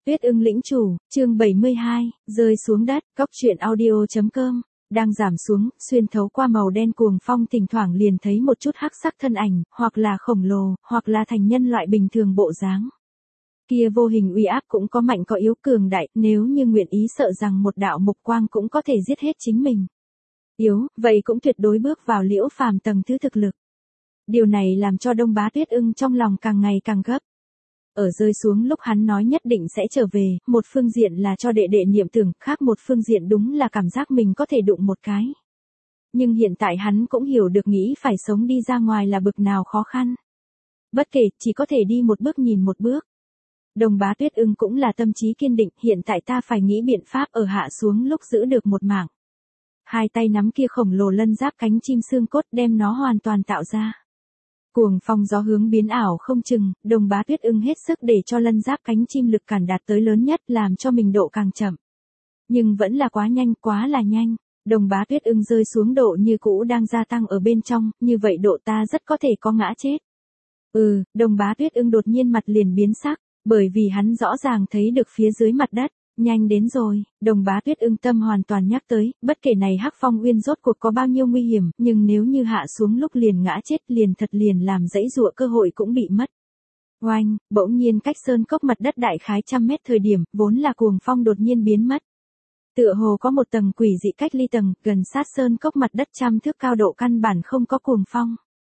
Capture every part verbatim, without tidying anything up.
Tuyết ưng lĩnh chủ, chương bảy mươi hai, rơi xuống đất, góc truyện audio.com, đang giảm xuống, xuyên thấu qua màu đen cuồng phong thỉnh thoảng liền thấy một chút hắc sắc thân ảnh, hoặc là khổng lồ, hoặc là thành nhân loại bình thường bộ dáng. Kia vô hình uy áp cũng có mạnh có yếu cường đại, nếu như nguyện ý sợ rằng một đạo mục quang cũng có thể giết hết chính mình. Yếu, vậy cũng tuyệt đối bước vào liễu phàm tầng thứ thực lực. Điều này làm cho Đông Bá Tuyết ưng trong lòng càng ngày càng gấp. Ở rơi xuống lúc hắn nói nhất định sẽ trở về, một phương diện là cho đệ đệ niệm tưởng, khác một phương diện đúng là cảm giác mình có thể đụng một cái. Nhưng hiện tại hắn cũng hiểu được nghĩ phải sống đi ra ngoài là bực nào khó khăn. Bất kể, chỉ có thể đi một bước nhìn một bước. Đông Bá Tuyết ưng cũng là tâm trí kiên định, hiện tại ta phải nghĩ biện pháp ở hạ xuống lúc giữ được một mạng. Hai tay nắm kia khổng lồ lân giáp cánh chim xương cốt đem nó hoàn toàn tạo ra. Cuồng phong gió hướng biến ảo không chừng, Đông Bá Tuyết ưng hết sức để cho lân giáp cánh chim lực cản đạt tới lớn nhất làm cho mình độ càng chậm. Nhưng vẫn là quá nhanh, quá là nhanh. Đông Bá Tuyết ưng rơi xuống độ như cũ đang gia tăng ở bên trong, như vậy độ ta rất có thể có ngã chết. Ừ, Đông Bá Tuyết ưng đột nhiên mặt liền biến sắc, bởi vì hắn rõ ràng thấy được phía dưới mặt đất. Nhanh đến rồi, Đông Bá Tuyết ưng tâm hoàn toàn nhắc tới, bất kể này Hắc Phong Uyên rốt cuộc có bao nhiêu nguy hiểm, nhưng nếu như hạ xuống lúc liền ngã chết liền thật liền làm dãy dụa cơ hội cũng bị mất. Oanh, bỗng nhiên cách sơn cốc mặt đất đại khái trăm mét thời điểm, vốn là cuồng phong đột nhiên biến mất. Tựa hồ có một tầng quỷ dị cách ly tầng, gần sát sơn cốc mặt đất trăm thước cao độ căn bản không có cuồng phong.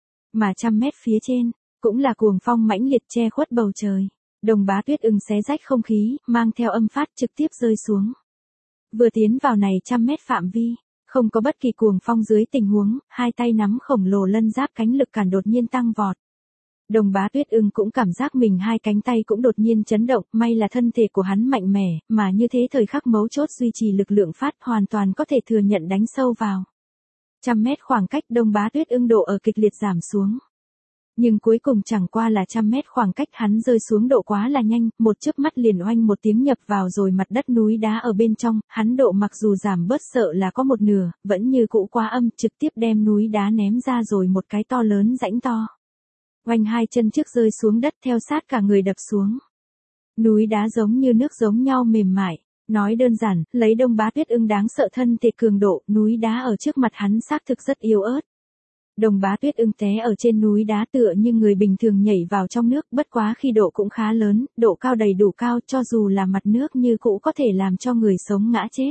Mà trăm mét phía trên, cũng là cuồng phong mãnh liệt che khuất bầu trời. Đông Bá Tuyết ưng xé rách không khí, mang theo âm phát trực tiếp rơi xuống. Vừa tiến vào này trăm mét phạm vi, không có bất kỳ cuồng phong dưới tình huống, hai tay nắm khổng lồ lân giáp cánh lực cản đột nhiên tăng vọt. Đông Bá Tuyết ưng cũng cảm giác mình hai cánh tay cũng đột nhiên chấn động, may là thân thể của hắn mạnh mẽ, mà như thế thời khắc mấu chốt duy trì lực lượng phát hoàn toàn có thể thừa nhận đánh sâu vào. Trăm mét khoảng cách Đông Bá Tuyết ưng độ ở kịch liệt giảm xuống. Nhưng cuối cùng chẳng qua là trăm mét khoảng cách hắn rơi xuống độ quá là nhanh, một chớp mắt liền oanh một tiếng nhập vào rồi mặt đất núi đá ở bên trong, hắn độ mặc dù giảm bớt sợ là có một nửa, vẫn như cũ quá âm, trực tiếp đem núi đá ném ra rồi một cái to lớn rãnh to. Oanh hai chân trước rơi xuống đất theo sát cả người đập xuống. Núi đá giống như nước giống nhau mềm mại, nói đơn giản, lấy Đông Bá Tuyết ưng đáng sợ thân thể cường độ, núi đá ở trước mặt hắn xác thực rất yếu ớt. Đông Bá Tuyết ưng té ở trên núi đá tựa như người bình thường nhảy vào trong nước, bất quá khi độ cũng khá lớn, độ cao đầy đủ cao cho dù là mặt nước như cũ có thể làm cho người sống ngã chết.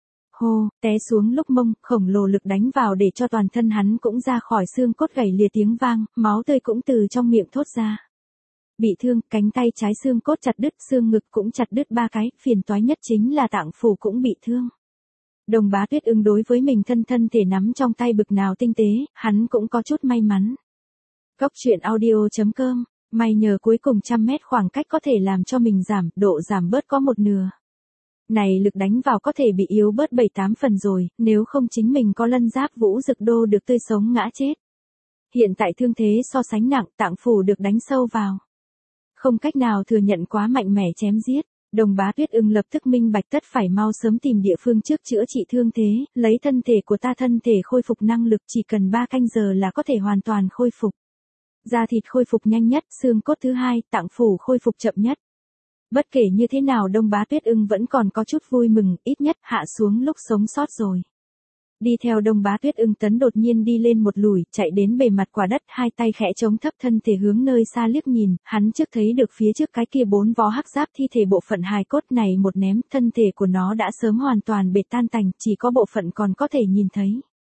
Hô, té xuống lúc mông, khổng lồ lực đánh vào để cho toàn thân hắn cũng ra khỏi xương cốt gãy lìa tiếng vang, máu tươi cũng từ trong miệng thốt ra. Bị thương, cánh tay trái xương cốt chặt đứt, xương ngực cũng chặt đứt ba cái, phiền toái nhất chính là tạng phủ cũng bị thương. Đông Bá Tuyết ưng đối với mình thân thân thể nắm trong tay bực nào tinh tế, hắn cũng có chút may mắn. Góc truyện audio.com, may nhờ cuối cùng trăm mét khoảng cách có thể làm cho mình giảm, độ giảm bớt có một nửa. Này lực đánh vào có thể bị yếu bớt bảy tám phần rồi, nếu không chính mình có lân giáp vũ dực đô được tươi sống ngã chết. Hiện tại thương thế so sánh nặng, tạng phủ được đánh sâu vào. Không cách nào thừa nhận quá mạnh mẽ chém giết. Đông Bá Tuyết ưng lập tức minh bạch tất phải mau sớm tìm địa phương trước chữa trị thương thế, lấy thân thể của ta thân thể khôi phục năng lực chỉ cần ba canh giờ là có thể hoàn toàn khôi phục. Da thịt khôi phục nhanh nhất, xương cốt thứ hai, tạng phủ khôi phục chậm nhất. Bất kể như thế nào Đông Bá Tuyết ưng vẫn còn có chút vui mừng, ít nhất hạ xuống lúc sống sót rồi. Đi theo Đông Bá Tuyết ưng tấn đột nhiên đi lên một lùi, chạy đến bề mặt quả đất, hai tay khẽ chống thấp thân thể hướng nơi xa liếc nhìn, hắn trước thấy được phía trước cái kia bốn vó hắc giáp thi thể bộ phận hài cốt này một ném, thân thể của nó đã sớm hoàn toàn bệt tan tành, chỉ có bộ phận còn có thể nhìn thấy.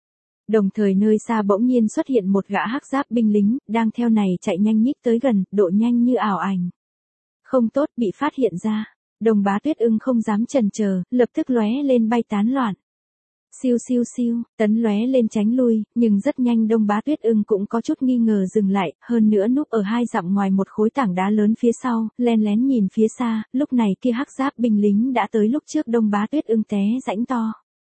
Đồng thời nơi xa bỗng nhiên xuất hiện một gã hắc giáp binh lính, đang theo này chạy nhanh nhích tới gần, độ nhanh như ảo ảnh. Không tốt, bị phát hiện ra. Đông Bá Tuyết ưng không dám chần chờ, lập tức lóe lên bay tán loạn. Siêu siêu siêu, tấn lóe lên tránh lui, nhưng rất nhanh Đông Bá Tuyết ưng cũng có chút nghi ngờ dừng lại, hơn nữa núp ở hai dặm ngoài một khối tảng đá lớn phía sau, len lén nhìn phía xa, lúc này kia hắc giáp binh lính đã tới lúc trước Đông Bá Tuyết ưng té rãnh to.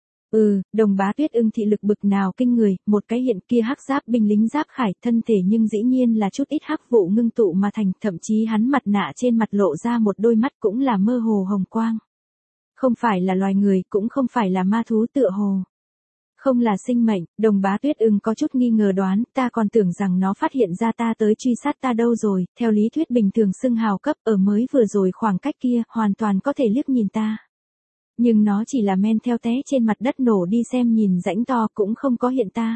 Ừ, Đông Bá Tuyết ưng thị lực bực nào kinh người, một cái hiện kia hắc giáp binh lính giáp khải thân thể nhưng dĩ nhiên là chút ít hắc vụ ngưng tụ mà thành, thậm chí hắn mặt nạ trên mặt lộ ra một đôi mắt cũng là mơ hồ hồng quang. Không phải là loài người, cũng không phải là ma thú tựa hồ. Không là sinh mệnh, Đồng Bá Tuyết Ưng có chút nghi ngờ đoán, ta còn tưởng rằng nó phát hiện ra ta tới truy sát ta đâu rồi, theo lý thuyết bình thường xưng hào cấp ở mới vừa rồi khoảng cách kia, hoàn toàn có thể liếc nhìn ta. Nhưng nó chỉ là men theo té trên mặt đất nổ đi xem nhìn rãnh to cũng không có hiện ta.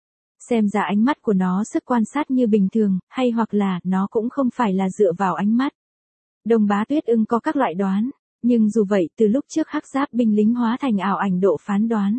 Xem ra ánh mắt của nó sức quan sát như bình thường, hay hoặc là nó cũng không phải là dựa vào ánh mắt. Đồng Bá Tuyết Ưng có các loại đoán, nhưng dù vậy từ lúc trước hắc giáp binh lính hóa thành ảo ảnh độ phán đoán.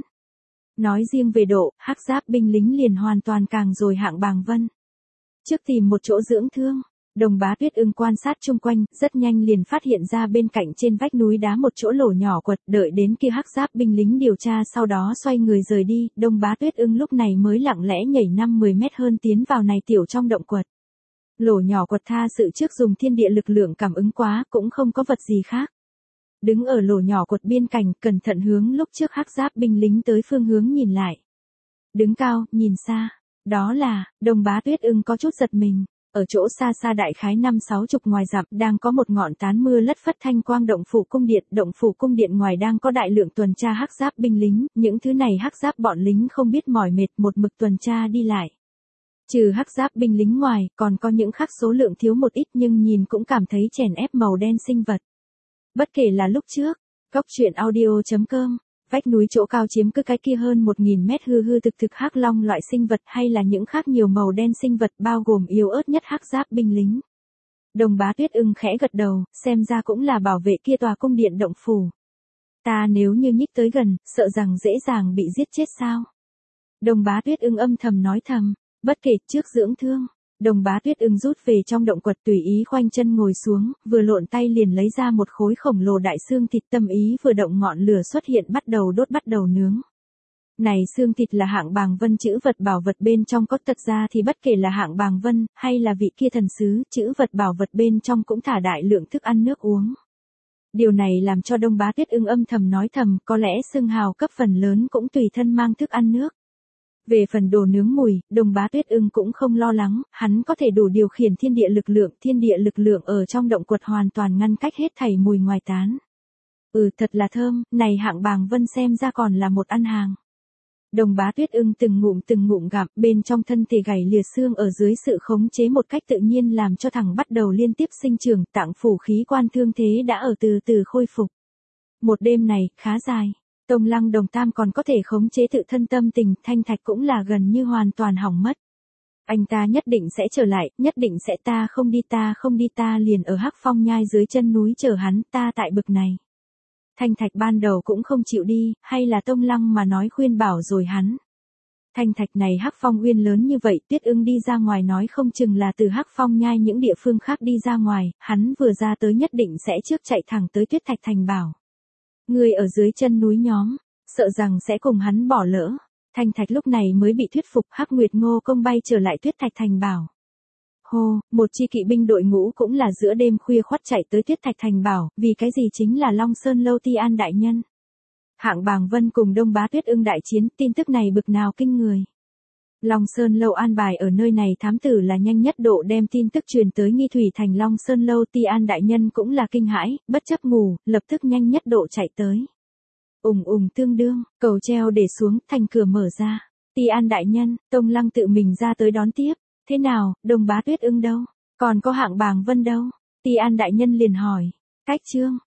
Nói riêng về độ, hắc giáp binh lính liền hoàn toàn càng rồi Hạng Bàng Vân. Trước tìm một chỗ dưỡng thương, Đồng Bá Tuyết Ưng quan sát chung quanh, rất nhanh liền phát hiện ra bên cạnh trên vách núi đá một chỗ lỗ nhỏ quật, đợi đến kia hắc giáp binh lính điều tra sau đó xoay người rời đi, Đồng Bá Tuyết Ưng lúc này mới lặng lẽ nhảy năm mười mét hơn tiến vào này tiểu trong động quật. Lỗ nhỏ quật tha sự trước dùng thiên địa lực lượng cảm ứng quá, cũng không có vật gì khác. Đứng ở lỗ nhỏ quật biên cảnh, cẩn thận hướng lúc trước hắc giáp binh lính tới phương hướng nhìn lại. Đứng cao, nhìn xa, đó là, Đồng Bá Tuyết Ưng có chút giật mình. Ở chỗ xa xa đại khái năm sáu chục ngoài dặm đang có một ngọn tán mưa lất phất thanh quang động phủ cung điện, động phủ cung điện ngoài đang có đại lượng tuần tra hắc giáp binh lính, những thứ này hắc giáp bọn lính không biết mỏi mệt một mực tuần tra đi lại. Trừ hắc giáp binh lính ngoài, còn có những khác số lượng thiếu một ít nhưng nhìn cũng cảm thấy chèn ép màu đen sinh vật. Bất kể là lúc trước, góc truyện audio chấm com, vách núi chỗ cao chiếm cứ cái kia hơn một nghìn mét hư hư thực thực hắc long loại sinh vật hay là những khác nhiều màu đen sinh vật bao gồm yếu ớt nhất hắc giáp binh lính. Đồng Bá Tuyết Ưng khẽ gật đầu, xem ra cũng là bảo vệ kia tòa cung điện động phủ. Ta nếu như nhích tới gần, sợ rằng dễ dàng bị giết chết sao? Đồng Bá Tuyết Ưng âm thầm nói thầm, bất kể trước dưỡng thương. Đồng Bá Tuyết Ưng rút về trong động quật tùy ý khoanh chân ngồi xuống, vừa lộn tay liền lấy ra một khối khổng lồ đại xương thịt tâm ý vừa động ngọn lửa xuất hiện bắt đầu đốt bắt đầu nướng. Này xương thịt là Hạng Bàng Vân chữ vật bảo vật bên trong có thật ra thì bất kể là Hạng Bàng Vân, hay là vị kia thần sứ, chữ vật bảo vật bên trong cũng thả đại lượng thức ăn nước uống. Điều này làm cho Đồng Bá Tuyết Ưng âm thầm nói thầm, có lẽ xưng hào cấp phần lớn cũng tùy thân mang thức ăn nước. Về phần đồ nướng mùi, Đồng Bá Tuyết Ưng cũng không lo lắng, hắn có thể đủ điều khiển thiên địa lực lượng, thiên địa lực lượng ở trong động quật hoàn toàn ngăn cách hết thảy mùi ngoài tán. Ừ thật là thơm, này Hạng Bàng Vân xem ra còn là một ăn hàng. Đồng Bá Tuyết Ưng từng ngụm từng ngụm gặm, bên trong thân thể gầy lìa xương ở dưới sự khống chế một cách tự nhiên làm cho thằng bắt đầu liên tiếp sinh trưởng, tạng phủ khí quan thương thế đã ở từ từ khôi phục. Một đêm này, khá dài. Tông Lăng Đồng Tam còn có thể khống chế tự thân tâm tình, Thanh Thạch cũng là gần như hoàn toàn hỏng mất. Anh ta nhất định sẽ trở lại, nhất định sẽ ta không đi ta không đi ta liền ở Hắc Phong nhai dưới chân núi chờ hắn, ta tại bực này. Thanh Thạch ban đầu cũng không chịu đi, hay là Tông Lăng mà nói khuyên bảo rồi hắn. Thanh Thạch này Hắc Phong uyên lớn như vậy, Tuyết Ưng đi ra ngoài nói không chừng là từ Hắc Phong nhai những địa phương khác đi ra ngoài, hắn vừa ra tới nhất định sẽ trước chạy thẳng tới Tuyết Thạch Thành bảo. Người ở dưới chân núi nhóm, sợ rằng sẽ cùng hắn bỏ lỡ. Thanh Thạch lúc này mới bị thuyết phục, Hắc Nguyệt Ngô Công bay trở lại Tuyết Thạch Thành bảo. Hô, một chi kỵ binh đội ngũ cũng là giữa đêm khuya khoắt chạy tới Tuyết Thạch Thành bảo, vì cái gì chính là Long Sơn Lâu Ti An đại nhân. Hạng Bàng Vân cùng Đông Bá Tuyết Ưng đại chiến, tin tức này bực nào kinh người. Long Sơn Lâu an bài ở nơi này thám tử là nhanh nhất độ đem tin tức truyền tới Nghi Thủy Thành. Long Sơn Lâu Ti An đại nhân cũng là kinh hãi, bất chấp ngủ, lập tức nhanh nhất độ chạy tới. Ùng ùng tương đương, cầu treo để xuống, thành cửa mở ra. Ti An đại nhân, Tông Lăng tự mình ra tới đón tiếp. Thế nào, Đồng Bá Tuyết Ưng đâu? Còn có Hạng Bàng Vân đâu? Ti An đại nhân liền hỏi. Cách trương,